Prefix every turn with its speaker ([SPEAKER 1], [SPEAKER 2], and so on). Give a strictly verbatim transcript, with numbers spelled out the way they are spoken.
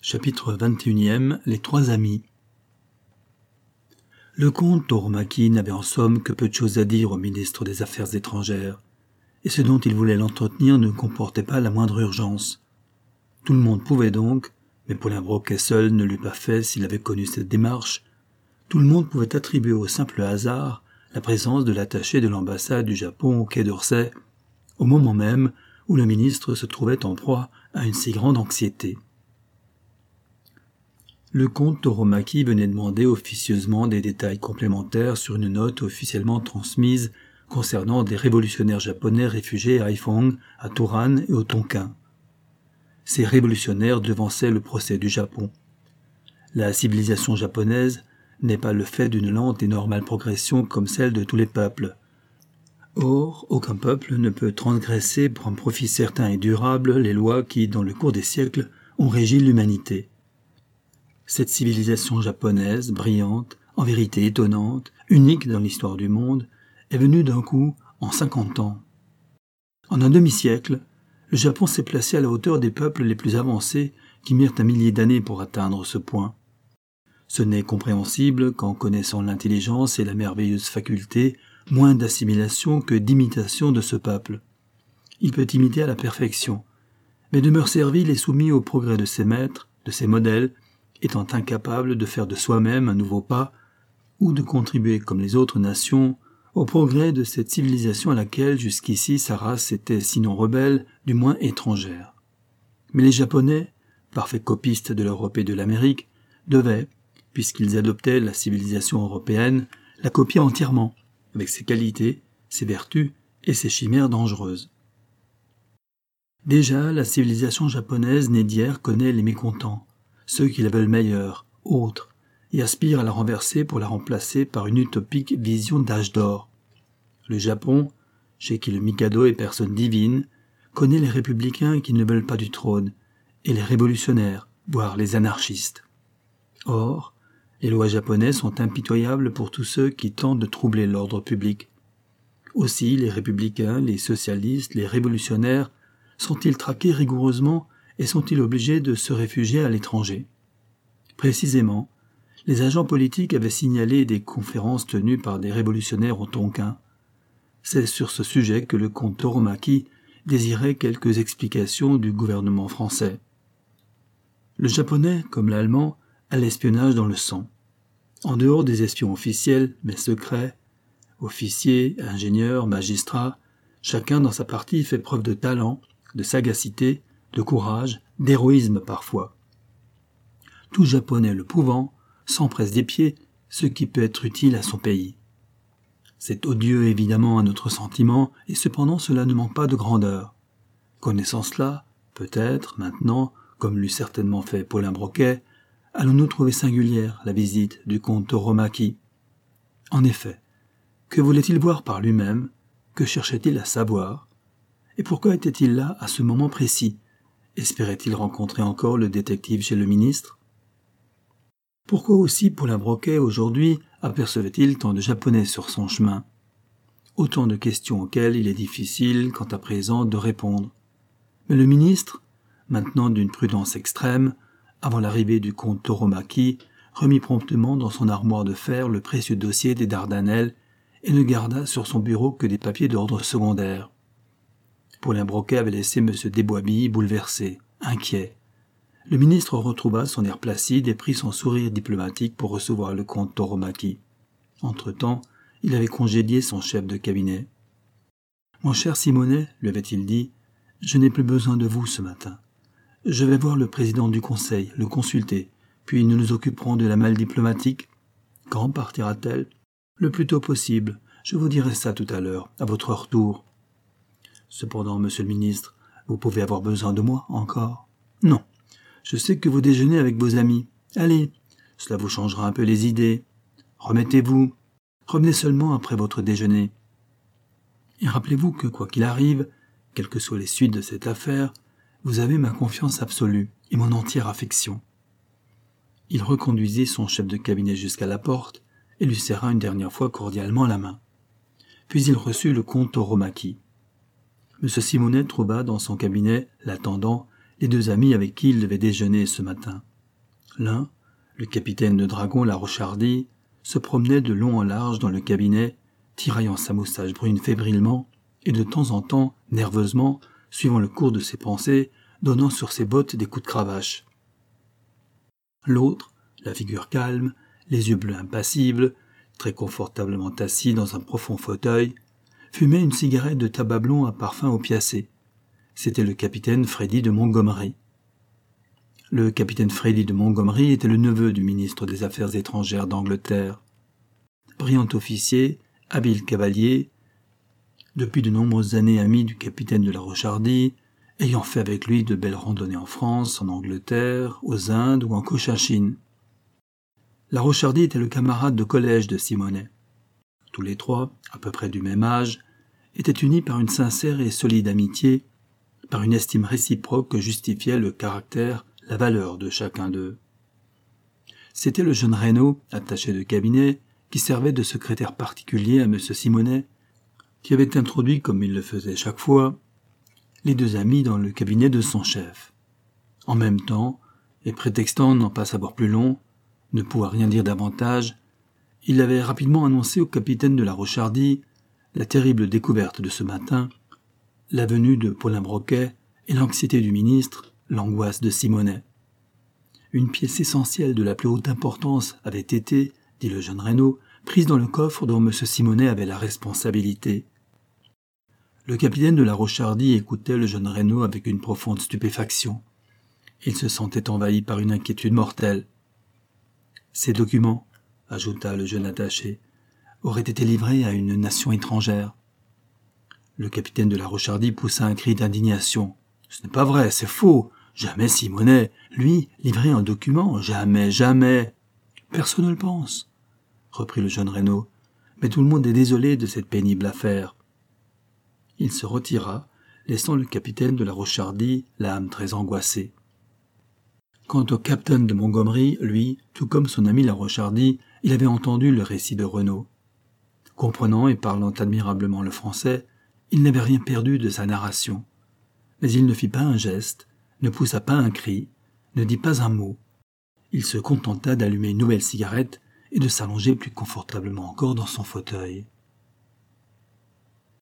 [SPEAKER 1] Chapitre vingt et unième. Les trois amis. Le comte Toromaki n'avait en somme que peu de choses à dire au ministre des Affaires étrangères, et ce dont il voulait l'entretenir ne comportait pas la moindre urgence. Tout le monde pouvait donc, mais Paulin Broquet seul ne l'eût pas fait s'il avait connu cette démarche, tout le monde pouvait attribuer au simple hasard la présence de l'attaché de l'ambassade du Japon au Quai d'Orsay, au moment même où le ministre se trouvait en proie à une si grande anxiété. Le comte Toromaki venait demander officieusement des détails complémentaires sur une note officiellement transmise concernant des révolutionnaires japonais réfugiés à Haiphong, à Toran et au Tonkin. Ces révolutionnaires devançaient le procès du Japon. La civilisation japonaise n'est pas le fait d'une lente et normale progression comme celle de tous les peuples. Or, aucun peuple ne peut transgresser pour un profit certain et durable les lois qui, dans le cours des siècles, ont régi l'humanité. Cette civilisation japonaise, brillante, en vérité étonnante, unique dans l'histoire du monde, est venue d'un coup en cinquante ans. En un demi-siècle, le Japon s'est placé à la hauteur des peuples les plus avancés qui mirent un millier d'années pour atteindre ce point. Ce n'est compréhensible qu'en connaissant l'intelligence et la merveilleuse faculté, moins d'assimilation que d'imitation de ce peuple. Il peut imiter à la perfection, mais demeure servile et soumis au progrès de ses maîtres, de ses modèles, étant incapable de faire de soi-même un nouveau pas, ou de contribuer, comme les autres nations, au progrès de cette civilisation à laquelle jusqu'ici sa race était sinon rebelle, du moins étrangère. Mais les Japonais, parfaits copistes de l'Europe et de l'Amérique, devaient, puisqu'ils adoptaient la civilisation européenne, la copier entièrement, avec ses qualités, ses vertus et ses chimères dangereuses. Déjà, la civilisation japonaise née d'hier connaît les mécontents, ceux qui la veulent meilleure, autre, et aspirent à la renverser pour la remplacer par une utopique vision d'âge d'or. Le Japon, chez qui le Mikado est personne divine, connaît les républicains qui ne veulent pas du trône, et les révolutionnaires, voire les anarchistes. Or, les lois japonaises sont impitoyables pour tous ceux qui tentent de troubler l'ordre public. Aussi, les républicains, les socialistes, les révolutionnaires sont-ils traqués rigoureusement et sont-ils obligés de se réfugier à l'étranger? Précisément, les agents politiques avaient signalé des conférences tenues par des révolutionnaires au Tonkin. C'est sur ce sujet que le comte Toromaki désirait quelques explications du gouvernement français. Le japonais, comme l'allemand, a l'espionnage dans le sang. En dehors des espions officiels, mais secrets, officiers, ingénieurs, magistrats, chacun dans sa partie fait preuve de talent, de sagacité, de courage, d'héroïsme parfois. Tout Japonais le pouvant s'empresse des pieds ce qui peut être utile à son pays. C'est odieux évidemment à notre sentiment, et cependant cela ne manque pas de grandeur. Connaissant cela, peut-être, maintenant, comme l'eût certainement fait Paulin Broquet, allons-nous trouver singulière la visite du comte Toromaki. En effet, que voulait-il voir par lui-même? Que cherchait-il à savoir? Et pourquoi était-il là à ce moment précis? Espérait-il rencontrer encore le détective chez le ministre? Pourquoi aussi Paulin Broquet, aujourd'hui, apercevait-il tant de Japonais sur son chemin? Autant de questions auxquelles il est difficile, quant à présent, de répondre. Mais le ministre, maintenant d'une prudence extrême, avant l'arrivée du comte Toromaki, remit promptement dans son armoire de fer le précieux dossier des Dardanelles et ne garda sur son bureau que des papiers d'ordre secondaire. Paulin Broquet avait laissé M. Desboisbilles bouleversé, inquiet. Le ministre retrouva son air placide et prit son sourire diplomatique pour recevoir le comte Toromaki. Entre-temps, il avait congédié son chef de cabinet. « Mon cher Simonet, lui avait-il dit, je n'ai plus besoin de vous ce matin. Je vais voir le président du conseil, le consulter, puis nous nous occuperons de la malle diplomatique. Quand partira-t-elle? Le plus tôt possible. Je vous dirai ça tout à l'heure, à votre retour. Cependant, monsieur le ministre, vous pouvez avoir besoin de moi encore? Non. Je sais que vous déjeunez avec vos amis. Allez, cela vous changera un peu les idées. Remettez-vous. Revenez seulement après votre déjeuner. Et rappelez-vous que, quoi qu'il arrive, quelles que soient les suites de cette affaire, vous avez ma confiance absolue et mon entière affection. » Il reconduisit son chef de cabinet jusqu'à la porte et lui serra une dernière fois cordialement la main. Puis il reçut le comte Toromaki. M. Simonet trouva dans son cabinet, l'attendant, les deux amis avec qui il devait déjeuner ce matin. L'un, le capitaine de dragon La Rochardy, se promenait de long en large dans le cabinet, tiraillant sa moustache brune fébrilement et de temps en temps, nerveusement, suivant le cours de ses pensées, donnant sur ses bottes des coups de cravache. L'autre, la figure calme, les yeux bleus impassibles, très confortablement assis dans un profond fauteuil, fumait une cigarette de tabac blond à parfum opiacé. C'était le capitaine Freddy de Montgomery. Le capitaine Freddy de Montgomery était le neveu du ministre des Affaires étrangères d'Angleterre. Brillant officier, habile cavalier, depuis de nombreuses années ami du capitaine de La Rochardy, ayant fait avec lui de belles randonnées en France, en Angleterre, aux Indes ou en Cochinchine. La Rochardy était le camarade de collège de Simonet. Tous les trois, à peu près du même âge, étaient unis par une sincère et solide amitié, par une estime réciproque que justifiait le caractère, la valeur de chacun d'eux. C'était le jeune Reynaud, attaché de cabinet, qui servait de secrétaire particulier à M. Simonet, qui avait introduit, comme il le faisait chaque fois, les deux amis dans le cabinet de son chef. En même temps, et prétextant n'en pas savoir plus long, ne pouvoir rien dire davantage, il avait rapidement annoncé au capitaine de La Rochardy la terrible découverte de ce matin, la venue de Paulin Broquet et l'anxiété du ministre, l'angoisse de Simonet. Une pièce essentielle de la plus haute importance avait été, dit le jeune Reynaud, prise dans le coffre dont M. Simonet avait la responsabilité. Le capitaine de La Rochardy écoutait le jeune Reynaud avec une profonde stupéfaction. Il se sentait envahi par une inquiétude mortelle. Ces documents, ajouta le jeune attaché, auraient été livrés à une nation étrangère. Le capitaine de La Rochardy poussa un cri d'indignation. « Ce n'est pas vrai, c'est faux. Jamais Simonet, lui, livrer un document, jamais, jamais. »« Personne ne le pense, » reprit le jeune Reynaud, « mais tout le monde est désolé de cette pénible affaire. » Il se retira, laissant le capitaine de La Rochardy, l'âme très angoissée. Quant au capitaine de Montgomery, lui, tout comme son ami La Rochardy, il avait entendu le récit de Renaud. Comprenant et parlant admirablement le français, il n'avait rien perdu de sa narration. Mais il ne fit pas un geste, ne poussa pas un cri, ne dit pas un mot. Il se contenta d'allumer une nouvelle cigarette et de s'allonger plus confortablement encore dans son fauteuil.